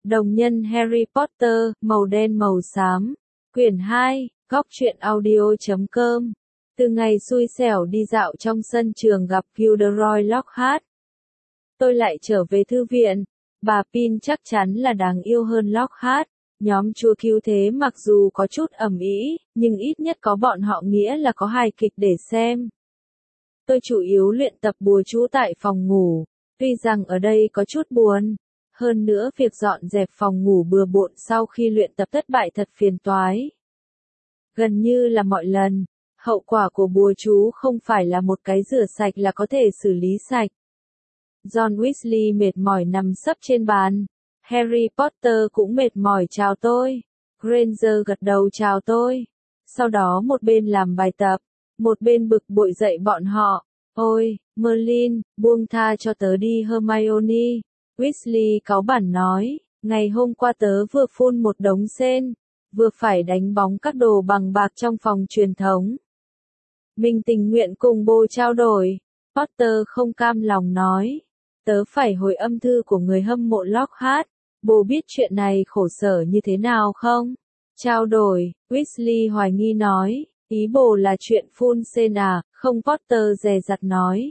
Đồng nhân Harry Potter, màu đen màu xám. Quyển 2, góc truyện audio.com. Từ ngày xui xẻo đi dạo trong sân trường gặp Gilderoy Lockhart. Tôi lại trở về thư viện. Bà Pin chắc chắn là đáng yêu hơn Lockhart. Nhóm Chúa Cứu Thế mặc dù có chút ầm ĩ, nhưng ít nhất có bọn họ nghĩa là có hài kịch để xem. Tôi chủ yếu luyện tập bùa chú tại phòng ngủ, tuy rằng ở đây có chút buồn. Hơn nữa việc dọn dẹp phòng ngủ bừa bộn sau khi luyện tập thất bại thật phiền toái. Gần như là mọi lần, hậu quả của bùa chú không phải là một cái rửa sạch là có thể xử lý sạch. John Weasley mệt mỏi nằm sấp trên bàn. Harry Potter cũng mệt mỏi chào tôi. Granger gật đầu chào tôi. Sau đó một bên làm bài tập, một bên bực bội dạy bọn họ. Ôi, Merlin, buông tha cho tớ đi Hermione. Weasley cáu bẳn nói, ngày hôm qua tớ vừa phun một đống sên, vừa phải đánh bóng các đồ bằng bạc trong phòng truyền thống. Mình tình nguyện cùng bồ trao đổi. Potter không cam lòng nói, tớ phải hồi âm thư của người hâm mộ Lockhart. Bồ biết chuyện này khổ sở như thế nào không? Trao đổi, Weasley hoài nghi nói, ý bồ là chuyện phun sên à, không. Potter dè dặt nói.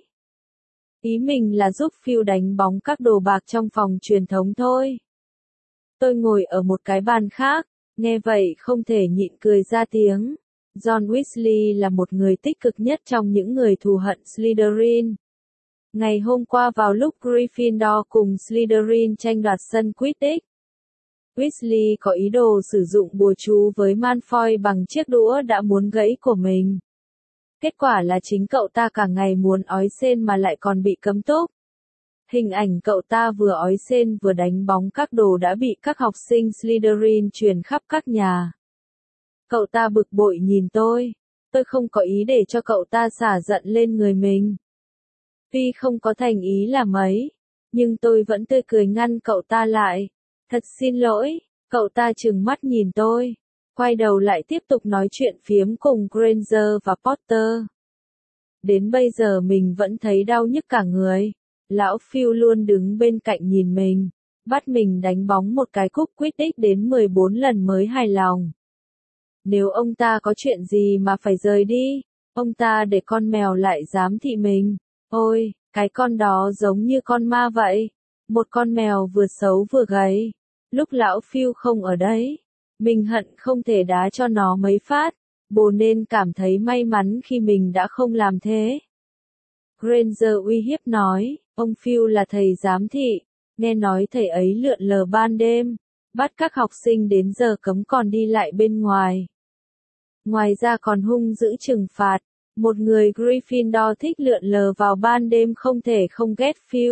Ý mình là giúp Phil đánh bóng các đồ bạc trong phòng truyền thống thôi. Tôi ngồi ở một cái bàn khác, nghe vậy không thể nhịn cười ra tiếng. John Weasley là một người tích cực nhất trong những người thù hận Slytherin. Ngày hôm qua vào lúc Gryffindor cùng Slytherin tranh đoạt sân Quidditch, Weasley có ý đồ sử dụng bùa chú với Malfoy bằng chiếc đũa đã muốn gãy của mình. Kết quả là chính cậu ta cả ngày muốn ói sên mà lại còn bị cấm túc. Hình ảnh cậu ta vừa ói sên vừa đánh bóng các đồ đã bị các học sinh Slytherin truyền khắp các nhà. Cậu ta bực bội nhìn tôi không có ý để cho cậu ta xả giận lên người mình. Tuy không có thành ý là mấy, nhưng tôi vẫn tươi cười ngăn cậu ta lại. Thật xin lỗi, cậu ta trừng mắt nhìn tôi, quay đầu lại tiếp tục nói chuyện phiếm cùng Granger và Potter. Đến bây giờ mình vẫn thấy đau nhức cả người. Lão Phil luôn đứng bên cạnh nhìn mình, bắt mình đánh bóng một cái cúp Quidditch đến 14 lần mới hài lòng. Nếu ông ta có chuyện gì mà phải rời đi, ông ta để con mèo lại giám thị mình. Ôi, cái con đó giống như con ma vậy. Một con mèo vừa xấu vừa gầy. Lúc lão Phil không ở đấy, mình hận không thể đá cho nó mấy phát. Bồ nên cảm thấy may mắn khi mình đã không làm thế. Granger uy hiếp nói, ông Phil là thầy giám thị, nghe nói thầy ấy lượn lờ ban đêm, bắt các học sinh đến giờ cấm còn đi lại bên ngoài. Ngoài ra còn hung dữ trừng phạt, một người Gryffindor thích lượn lờ vào ban đêm không thể không ghét Phil.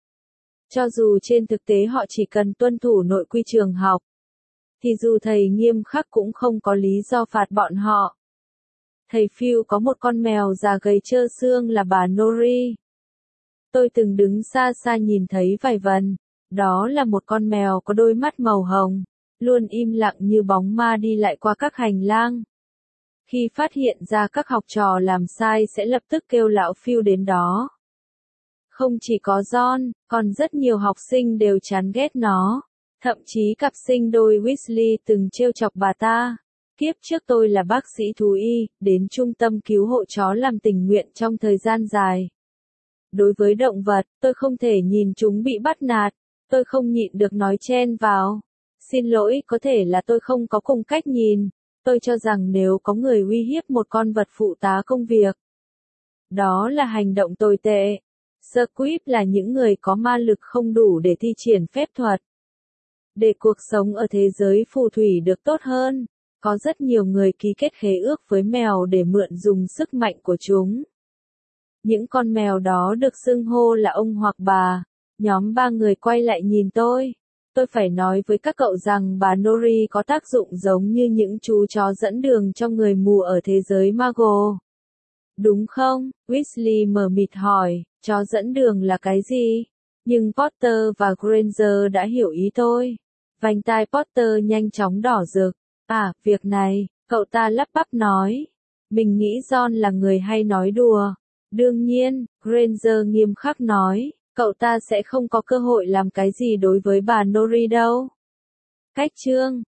Cho dù trên thực tế họ chỉ cần tuân thủ nội quy trường học, thì dù thầy nghiêm khắc cũng không có lý do phạt bọn họ. Thầy Phil có một con mèo già gầy trơ xương là bà Nori. Tôi từng đứng xa xa nhìn thấy vài vần. Đó là một con mèo có đôi mắt màu hồng, luôn im lặng như bóng ma đi lại qua các hành lang. Khi phát hiện ra các học trò làm sai sẽ lập tức kêu lão Phil đến đó. Không chỉ có John, còn rất nhiều học sinh đều chán ghét nó. Thậm chí cặp sinh đôi Weasley từng trêu chọc bà ta. Kiếp trước tôi là bác sĩ thú y, đến trung tâm cứu hộ chó làm tình nguyện trong thời gian dài. Đối với động vật, tôi không thể nhìn chúng bị bắt nạt, tôi không nhịn được nói chen vào. Xin lỗi, có thể là tôi không có cùng cách nhìn. Tôi cho rằng nếu có người uy hiếp một con vật phụ tá công việc, đó là hành động tồi tệ. Squib là những người có ma lực không đủ để thi triển phép thuật. Để cuộc sống ở thế giới phù thủy được tốt hơn, có rất nhiều người ký kết khế ước với mèo để mượn dùng sức mạnh của chúng. Những con mèo đó được xưng hô là ông hoặc bà. Nhóm 3 người quay lại nhìn tôi. Tôi phải nói với các cậu rằng bà Nori có tác dụng giống như những chú chó dẫn đường cho người mù ở thế giới Muggle. Đúng không? Weasley mờ mịt hỏi, chó dẫn đường là cái gì? Nhưng Potter và Granger đã hiểu ý tôi. Vành tai Potter nhanh chóng đỏ rực. À, việc này, cậu ta lắp bắp nói. Mình nghĩ John là người hay nói đùa. Đương nhiên, Granger nghiêm khắc nói, cậu ta sẽ không có cơ hội làm cái gì đối với bà Nori đâu. Cách chương